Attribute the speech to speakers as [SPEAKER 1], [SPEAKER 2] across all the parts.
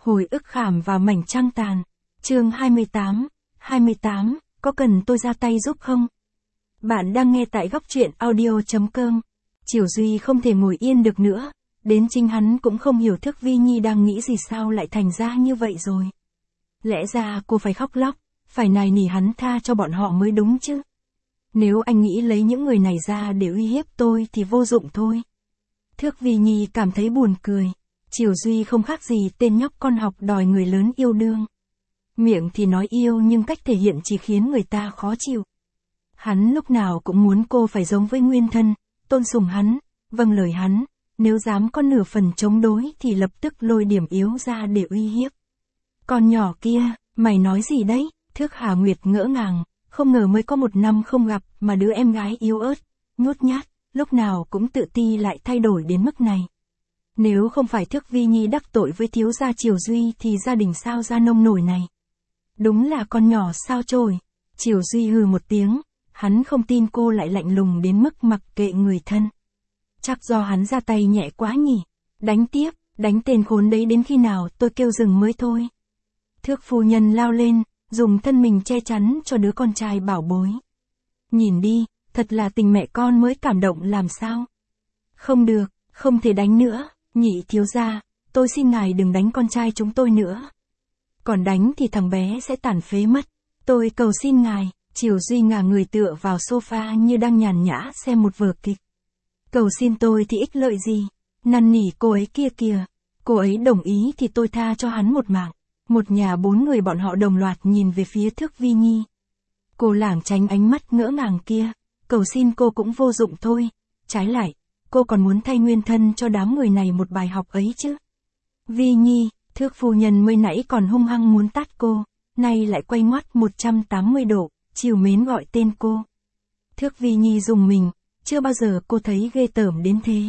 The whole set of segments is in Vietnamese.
[SPEAKER 1] Hồi ức khảm vào mảnh trăng tàn. Chương 28, có cần tôi ra tay giúp không? Bạn đang nghe tại góc truyện audio.com. Triều Duy không thể ngồi yên được nữa, đến chính hắn cũng không hiểu Thước Vi Nhi đang nghĩ gì sao lại thành ra như vậy rồi. Lẽ ra cô phải khóc lóc, phải nài nỉ hắn tha cho bọn họ mới đúng chứ. Nếu anh nghĩ lấy những người này ra để uy hiếp tôi thì vô dụng thôi. Thước Vi Nhi cảm thấy buồn cười. Triều Duy không khác gì tên nhóc con học đòi người lớn yêu đương. Miệng thì nói yêu nhưng cách thể hiện chỉ khiến người ta khó chịu. Hắn lúc nào cũng muốn cô phải giống với nguyên thân, tôn sùng hắn, vâng lời hắn, nếu dám có nửa phần chống đối thì lập tức lôi điểm yếu ra để uy hiếp. Con nhỏ kia, mày nói gì đấy? Thước Hà Nguyệt ngỡ ngàng, không ngờ mới có 1 năm không gặp mà đứa em gái yếu ớt, nhút nhát, lúc nào cũng tự ti lại thay đổi đến mức này. Nếu không phải Thước Vi Nhi đắc tội với thiếu gia Triều Duy thì gia đình sao ra nông nổi này. Đúng là con nhỏ sao chổi. Triều Duy hừ một tiếng, hắn không tin cô lại lạnh lùng đến mức mặc kệ người thân. Chắc do hắn ra tay nhẹ quá nhỉ. Đánh tiếp, đánh tên khốn đấy đến khi nào tôi kêu dừng mới thôi. Thước phu nhân lao lên, dùng thân mình che chắn cho đứa con trai bảo bối. Nhìn đi, thật là tình mẹ con mới cảm động làm sao. Không được, không thể đánh nữa. Nhị thiếu gia, tôi xin ngài đừng đánh con trai chúng tôi nữa. Còn đánh thì thằng bé sẽ tàn phế mất. Tôi cầu xin ngài. Triều Duy ngả người tựa vào sofa như đang nhàn nhã xem một vở kịch. Cầu xin tôi thì ích lợi gì? Năn nỉ cô ấy kia kìa. Cô ấy đồng ý thì tôi tha cho hắn một mạng. Một nhà 4 người bọn họ đồng loạt nhìn về phía Thước Vi Nhi. Cô lảng tránh ánh mắt ngỡ ngàng kia. Cầu xin cô cũng vô dụng thôi. Trái lại, cô còn muốn thay nguyên thân cho đám người này một bài học ấy chứ. Vi Nhi, Thước phu nhân mới nãy còn hung hăng muốn tát cô, nay lại quay ngoắt 180 độ, trìu mến gọi tên cô. Thước Vi Nhi rùng mình, chưa bao giờ cô thấy ghê tởm đến thế.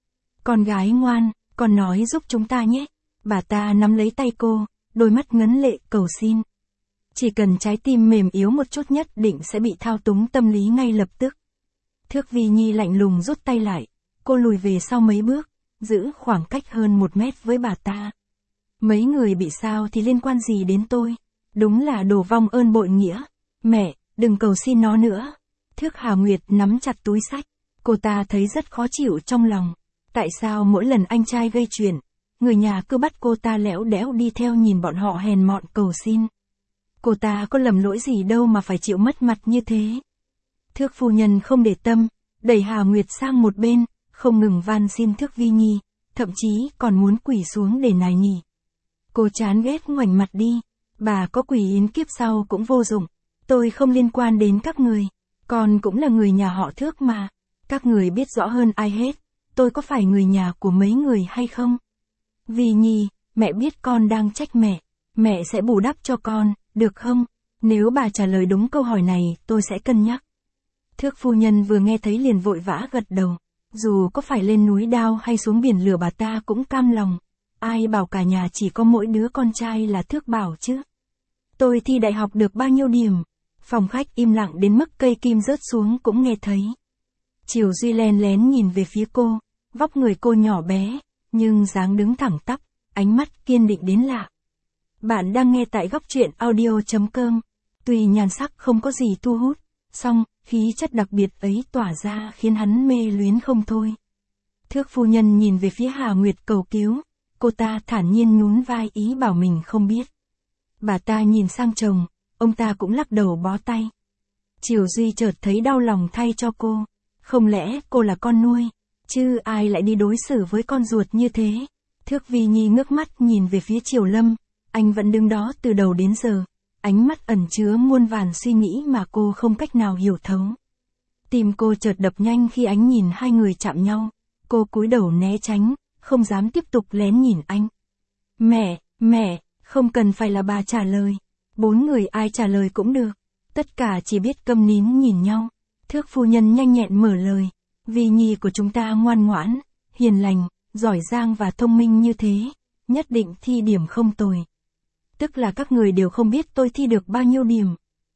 [SPEAKER 1] Con gái ngoan, con nói giúp chúng ta nhé. Bà ta nắm lấy tay cô, đôi mắt ngấn lệ cầu xin. Chỉ cần trái tim mềm yếu một chút nhất định sẽ bị thao túng tâm lý ngay lập tức. Thước Vi Nhi lạnh lùng rút tay lại. Cô lùi về sau mấy bước, giữ khoảng cách hơn 1 mét với bà ta. Mấy người bị sao thì liên quan gì đến tôi? Đúng là đồ vong ơn bội nghĩa. Mẹ, đừng cầu xin nó nữa. Thước Hà Nguyệt nắm chặt túi xách. Cô ta thấy rất khó chịu trong lòng. Tại sao mỗi lần anh trai gây chuyện, người nhà cứ bắt cô ta lẽo đẽo đi theo nhìn bọn họ hèn mọn cầu xin? Cô ta có lầm lỗi gì đâu mà phải chịu mất mặt như thế? Thước phu nhân không để tâm, đẩy Hà Nguyệt sang một bên, không ngừng van xin Thước Vi Nhi, thậm chí còn muốn quỳ xuống để nài nỉ. Cô chán ghét ngoảnh mặt đi, bà có quỳ yến kiếp sau cũng vô dụng, tôi không liên quan đến các người, con cũng là người nhà họ Thước mà, các người biết rõ hơn ai hết, tôi có phải người nhà của mấy người hay không? Vi Nhi, mẹ biết con đang trách mẹ sẽ bù đắp cho con, được không? Nếu bà trả lời đúng câu hỏi này, tôi sẽ cân nhắc. Thước phu nhân vừa nghe thấy liền vội vã gật đầu. Dù có phải lên núi đao hay xuống biển lửa bà ta cũng cam lòng. Ai bảo cả nhà chỉ có mỗi đứa con trai là Thước Bảo chứ. Tôi thi đại học được bao nhiêu điểm? Phòng khách im lặng đến mức cây kim rớt xuống cũng nghe thấy. Triều Duy len lén nhìn về phía cô, vóc người cô nhỏ bé, nhưng dáng đứng thẳng tắp, ánh mắt kiên định đến lạ. Bạn đang nghe tại góc truyện audio.com. Tuy nhan sắc không có gì thu hút, song khí chất đặc biệt ấy tỏa ra khiến hắn mê luyến không thôi. Thước phu nhân nhìn về phía Hà Nguyệt cầu cứu, cô ta thản nhiên nhún vai ý bảo mình không biết. Bà ta nhìn sang chồng, ông ta cũng lắc đầu bó tay. Triều Duy chợt thấy đau lòng thay cho cô, không lẽ cô là con nuôi, chứ ai lại đi đối xử với con ruột như thế. Thước Vi Nhi ngước mắt nhìn về phía Triều Lâm, anh vẫn đứng đó từ đầu đến giờ. Ánh mắt ẩn chứa muôn vàn suy nghĩ mà cô không cách nào hiểu thấu. Tim cô chợt đập nhanh khi ánh nhìn hai người chạm nhau. Cô cúi đầu né tránh, không dám tiếp tục lén nhìn anh. Mẹ, không cần phải là bà trả lời. 4 người ai trả lời cũng được. Tất cả chỉ biết câm nín nhìn nhau. Thước phu nhân nhanh nhẹn mở lời. Vi Nhi của chúng ta ngoan ngoãn, hiền lành, giỏi giang và thông minh như thế. Nhất định thi điểm không tồi. Tức là các người đều không biết tôi thi được bao nhiêu điểm.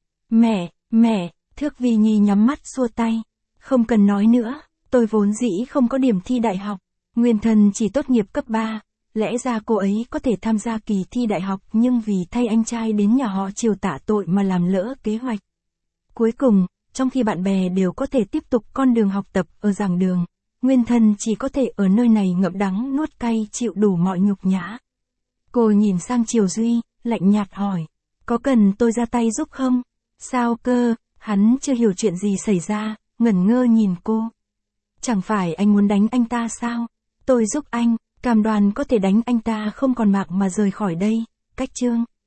[SPEAKER 1] Mẹ, Thước Vi Nhi nhắm mắt xua tay. Không cần nói nữa, tôi vốn dĩ không có điểm thi đại học. Nguyên thân chỉ tốt nghiệp cấp 3, Lẽ ra cô ấy có thể tham gia kỳ thi đại học nhưng vì thay anh trai đến nhà họ Triều tạ tội mà làm lỡ kế hoạch. Cuối cùng, trong khi bạn bè đều có thể tiếp tục con đường học tập ở giảng đường, Nguyên Thần chỉ có thể ở nơi này ngậm đắng nuốt cay chịu đủ mọi nhục nhã. Cô nhìn sang Triều Duy, lạnh nhạt hỏi, có cần tôi ra tay giúp không? Sao cơ? Hắn chưa hiểu chuyện gì xảy ra, ngẩn ngơ nhìn cô. Chẳng phải anh muốn đánh anh ta sao? Tôi giúp anh, cam đoan có thể đánh anh ta không còn mạng mà rời khỏi đây. Cách chương